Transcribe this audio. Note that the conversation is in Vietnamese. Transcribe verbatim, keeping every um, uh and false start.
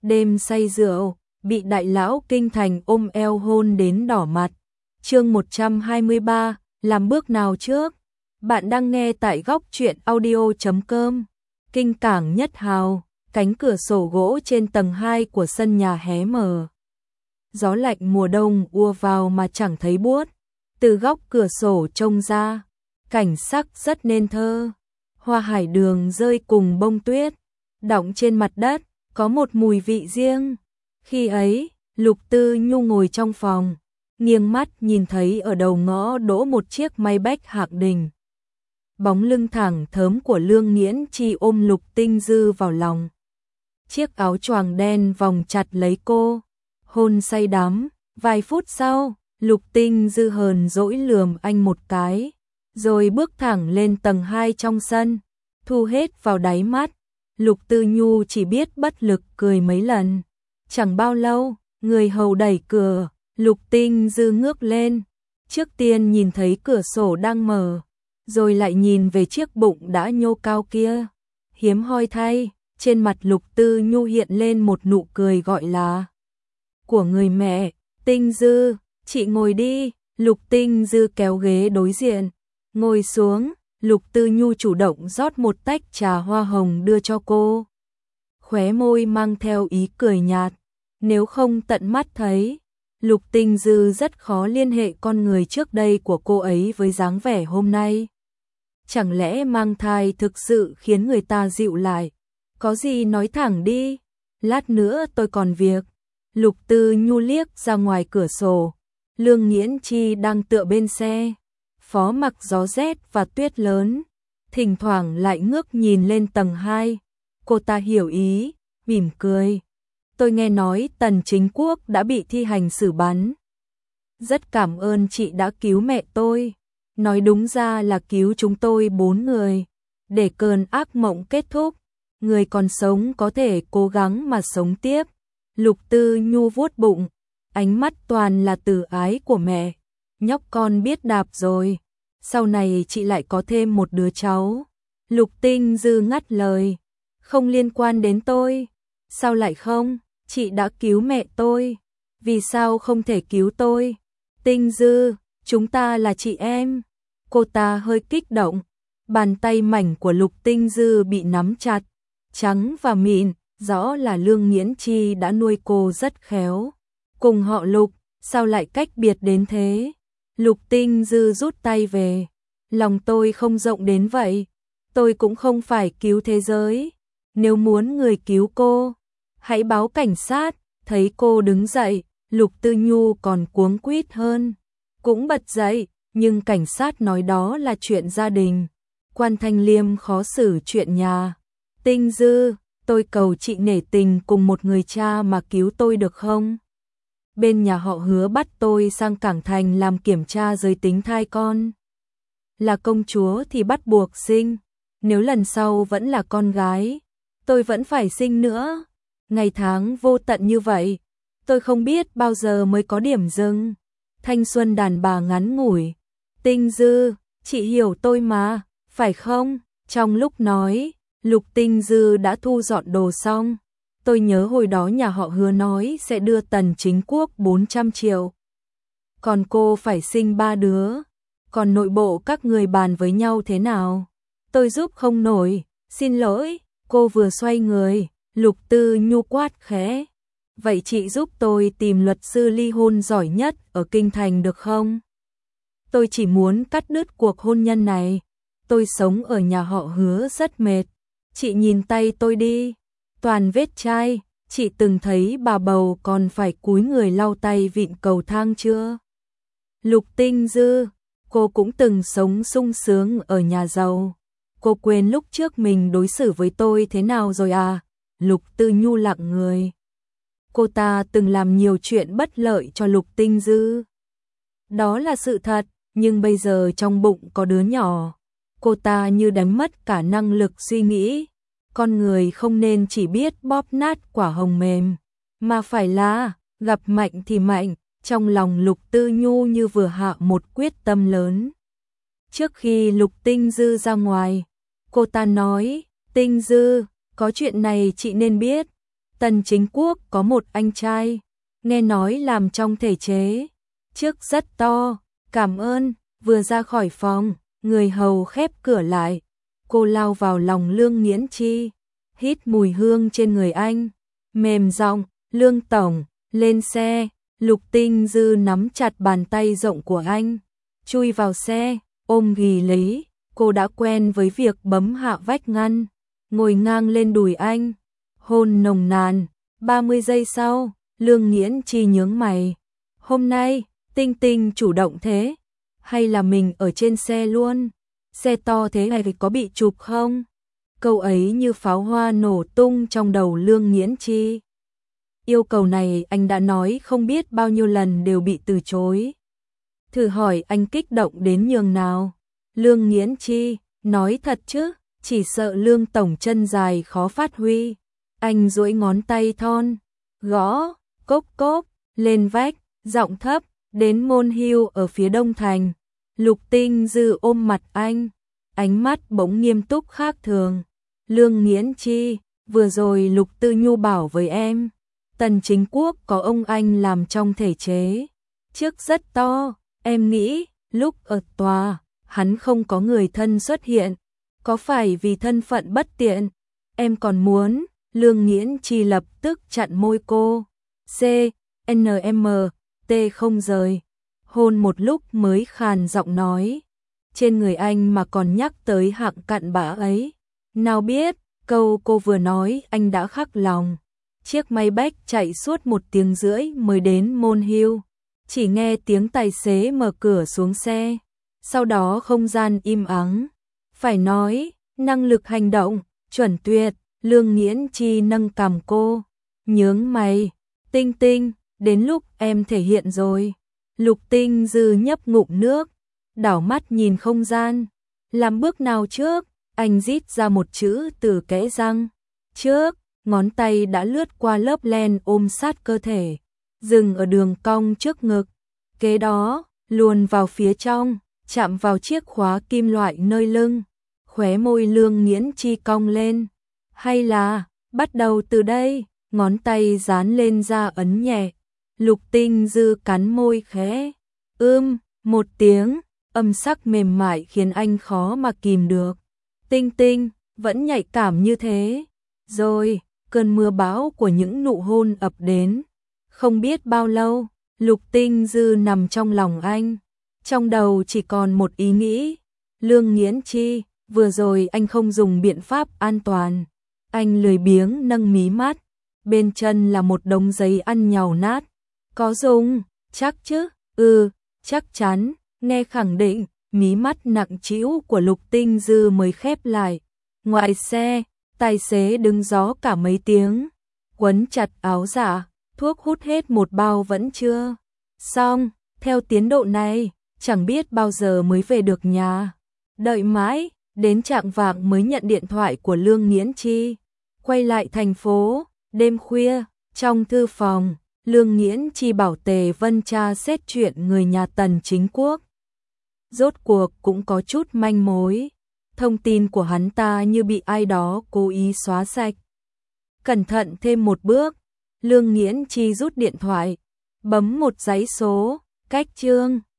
đêm say rượu, bị đại lão kinh thành ôm eo hôn đến đỏ mặt. Chương một trăm hai mươi ba, làm bước nào trước? Bạn đang nghe tại góc truyện audio chấm com. Kinh cảng nhất hào, cánh cửa sổ gỗ trên tầng hai của sân nhà hé mở. Gió lạnh mùa đông ùa vào mà chẳng thấy buốt. Từ góc cửa sổ trông ra, cảnh sắc rất nên thơ. Hoa hải đường rơi cùng bông tuyết, đọng trên mặt đất, có một mùi vị riêng. Khi ấy, Lục Tư Nhu ngồi trong phòng, nghiêng mắt nhìn thấy ở đầu ngõ đỗ một chiếc Maybach Hạc Đình. Bóng lưng thẳng thớm của Lương Nghiễn Chi ôm Lục Tinh Dư vào lòng. Chiếc áo choàng đen vòng chặt lấy cô, hôn say đắm. Vài phút sau, Lục Tinh Dư hờn dỗi lườm anh một cái, rồi bước thẳng lên tầng hai trong sân, thu hết vào đáy mắt. Lục Tư Nhu chỉ biết bất lực cười mấy lần. Chẳng bao lâu, người hầu đẩy cửa, Lục Tinh Dư ngước lên. Trước tiên nhìn thấy cửa sổ đang mở, rồi lại nhìn về chiếc bụng đã nhô cao kia. Hiếm hoi thay, trên mặt Lục Tư Nhu hiện lên một nụ cười gọi là của người mẹ. Tinh Dư, chị ngồi đi. Lục Tinh Dư kéo ghế đối diện, ngồi xuống. Lục Tư Nhu chủ động rót một tách trà hoa hồng đưa cho cô. Khóe môi mang theo ý cười nhạt. Nếu không tận mắt thấy, Lục Tinh Dư rất khó liên hệ con người trước đây của cô ấy với dáng vẻ hôm nay. Chẳng lẽ mang thai thực sự khiến người ta dịu lại? Có gì nói thẳng đi, lát nữa tôi còn việc. Lục Tư Nhu liếc ra ngoài cửa sổ. Lương Nghiễn Chi đang tựa bên xe, phó mặc gió rét và tuyết lớn, thỉnh thoảng lại ngước nhìn lên tầng hai. Cô ta hiểu ý, mỉm cười. Tôi nghe nói Tần Chính Quốc đã bị thi hành xử bắn. Rất cảm ơn chị đã cứu mẹ tôi. Nói đúng ra là cứu chúng tôi bốn người, để cơn ác mộng kết thúc. Người còn sống có thể cố gắng mà sống tiếp. Lục Tư Nhu vuốt bụng, ánh mắt toàn là từ ái của mẹ. Nhóc con biết đạp rồi, sau này chị lại có thêm một đứa cháu. Lục Tinh Dư ngắt lời, không liên quan đến tôi. Sao lại không? Chị đã cứu mẹ tôi, vì sao không thể cứu tôi? Tinh Dư, chúng ta là chị em. Cô ta hơi kích động, bàn tay mảnh của Lục Tinh Dư bị nắm chặt, trắng và mịn, rõ là Lương Nghiễn Chi đã nuôi cô rất khéo. Cùng họ Lục, sao lại cách biệt đến thế? Lục Tinh Dư rút tay về, lòng tôi không rộng đến vậy, tôi cũng không phải cứu thế giới. Nếu muốn người cứu cô, hãy báo cảnh sát. Thấy cô đứng dậy, Lục Tư Nhu còn cuống quýt hơn, cũng bật dậy, nhưng cảnh sát nói đó là chuyện gia đình, Quan Thanh Liêm khó xử chuyện nhà. Tinh Dư, tôi cầu chị nể tình cùng một người cha mà cứu tôi được không? Bên nhà họ Hứa bắt tôi sang Cảng Thành làm kiểm tra giới tính thai con. Là công chúa thì bắt buộc sinh, nếu lần sau vẫn là con gái, tôi vẫn phải sinh nữa. Ngày tháng vô tận như vậy, tôi không biết bao giờ mới có điểm dừng. Thanh xuân đàn bà ngắn ngủi. Tinh Dư, chị hiểu tôi mà, phải không? Trong lúc nói, Lục Tinh Dư đã thu dọn đồ xong. Tôi nhớ hồi đó nhà họ Hứa nói sẽ đưa Tần Chính Quốc bốn trăm triệu. Còn cô phải sinh ba đứa. Còn nội bộ các người bàn với nhau thế nào? Tôi giúp không nổi, xin lỗi. Cô vừa xoay người, Lục Tư Nhu quát khẽ. Vậy chị giúp tôi tìm luật sư ly hôn giỏi nhất ở Kinh Thành được không? Tôi chỉ muốn cắt đứt cuộc hôn nhân này. Tôi sống ở nhà họ Hứa rất mệt. Chị nhìn tay tôi đi, toàn vết chai. Chị từng thấy bà bầu còn phải cúi người lau tay vịn cầu thang chưa? Lục Tinh Dư, cô cũng từng sống sung sướng ở nhà giàu. Cô quên lúc trước mình đối xử với tôi thế nào rồi à? Lục Tư Nhu lặng người. Cô ta từng làm nhiều chuyện bất lợi cho Lục Tinh Dư. Đó là sự thật, nhưng bây giờ trong bụng có đứa nhỏ. Cô ta như đánh mất cả năng lực suy nghĩ. Con người không nên chỉ biết bóp nát quả hồng mềm, mà phải là gặp mạnh thì mạnh. Trong lòng Lục Tư Nhu như vừa hạ một quyết tâm lớn. Trước khi Lục Tinh Dư ra ngoài, cô ta nói, Tinh Dư, có chuyện này chị nên biết. Tần Chính Quốc có một anh trai, nghe nói làm trong thể chế, chức rất to, cảm ơn, vừa ra khỏi phòng, người hầu khép cửa lại. Cô lao vào lòng Lương Nghiễn Chi, hít mùi hương trên người anh, mềm giọng, Lương Tổng, lên xe. Lục Tinh Dư nắm chặt bàn tay rộng của anh, chui vào xe, ôm ghì lấy. Cô đã quen với việc bấm hạ vách ngăn, ngồi ngang lên đùi anh, hôn nồng nàn. ba mươi giây sau, Lương Nghiễn Chi nhướng mày. Hôm nay, Tinh Tinh chủ động thế, hay là mình ở trên xe luôn? Xe to thế này có bị chụp không? Câu ấy như pháo hoa nổ tung trong đầu Lương Nghiễn Chi. Yêu cầu này anh đã nói không biết bao nhiêu lần đều bị từ chối. Thử hỏi anh kích động đến nhường nào? Lương Nghiễn Chi, nói thật chứ, chỉ sợ Lương Tổng chân dài khó phát huy. Anh duỗi ngón tay thon, gõ, cốp cốp, lên vách, giọng thấp, đến Môn Hill ở phía đông thành. Lục Tinh Dư ôm mặt anh, ánh mắt bỗng nghiêm túc khác thường. Lương Nghiễn Chi, vừa rồi Lục Tư Nhu bảo với em, Tần Chính Quốc có ông anh làm trong thể chế, chức rất to, em nghĩ, lúc ở tòa, hắn không có người thân xuất hiện, có phải vì thân phận bất tiện? Em còn muốn, Lương Nghiễn Chi lập tức chặn môi cô, C, N M, T không rời, hôn một lúc mới khàn giọng nói, trên người anh mà còn nhắc tới hạng cặn bã ấy, nào biết, câu cô vừa nói anh đã khắc lòng. Chiếc máy bách chạy suốt một tiếng rưỡi mới đến Môn Hill, chỉ nghe tiếng tài xế mở cửa xuống xe, sau đó không gian im ắng. Phải nói, năng lực hành động, chuẩn tuyệt. Lương Nghiễn Chi nâng cằm cô, nhướng mày, Tinh Tinh, đến lúc em thể hiện rồi. Lục Tinh Dư nhấp ngụm nước, đảo mắt nhìn không gian, làm bước nào trước, anh rít ra một chữ từ kẽ răng, trước, ngón tay đã lướt qua lớp len ôm sát cơ thể, dừng ở đường cong trước ngực, kế đó, luồn vào phía trong, chạm vào chiếc khóa kim loại nơi lưng, khóe môi Lương Nghiễn Chi cong lên. Hay là, bắt đầu từ đây, ngón tay dán lên da ấn nhẹ. Lục Tinh Dư cắn môi khẽ, ưm, một tiếng, âm sắc mềm mại khiến anh khó mà kìm được. Tinh Tinh, vẫn nhạy cảm như thế. Rồi, cơn mưa bão của những nụ hôn ập đến. Không biết bao lâu, Lục Tinh Dư nằm trong lòng anh. Trong đầu chỉ còn một ý nghĩ. Lương Nghiễn Chi, vừa rồi anh không dùng biện pháp an toàn. Anh lười biếng nâng mí mắt, bên chân là một đống giấy ăn nhàu nát. Có dùng, chắc chứ, ừ, chắc chắn, nghe khẳng định, mí mắt nặng trĩu của Lục Tinh Dư mới khép lại. Ngoài xe, tài xế đứng gió cả mấy tiếng, quấn chặt áo dạ, thuốc hút hết một bao vẫn chưa. Xong, theo tiến độ này, chẳng biết bao giờ mới về được nhà. Đợi mãi, đến chạng vạng mới nhận điện thoại của Lương Nghiễn Chi. Quay lại thành phố, đêm khuya, trong thư phòng, Lương Nghiễn Chi bảo Tề Vân tra xét chuyện người nhà Tần Chính Quốc. Rốt cuộc cũng có chút manh mối, thông tin của hắn ta như bị ai đó cố ý xóa sạch. Cẩn thận thêm một bước, Lương Nghiễn Chi rút điện thoại, bấm một dãy số, cách chương.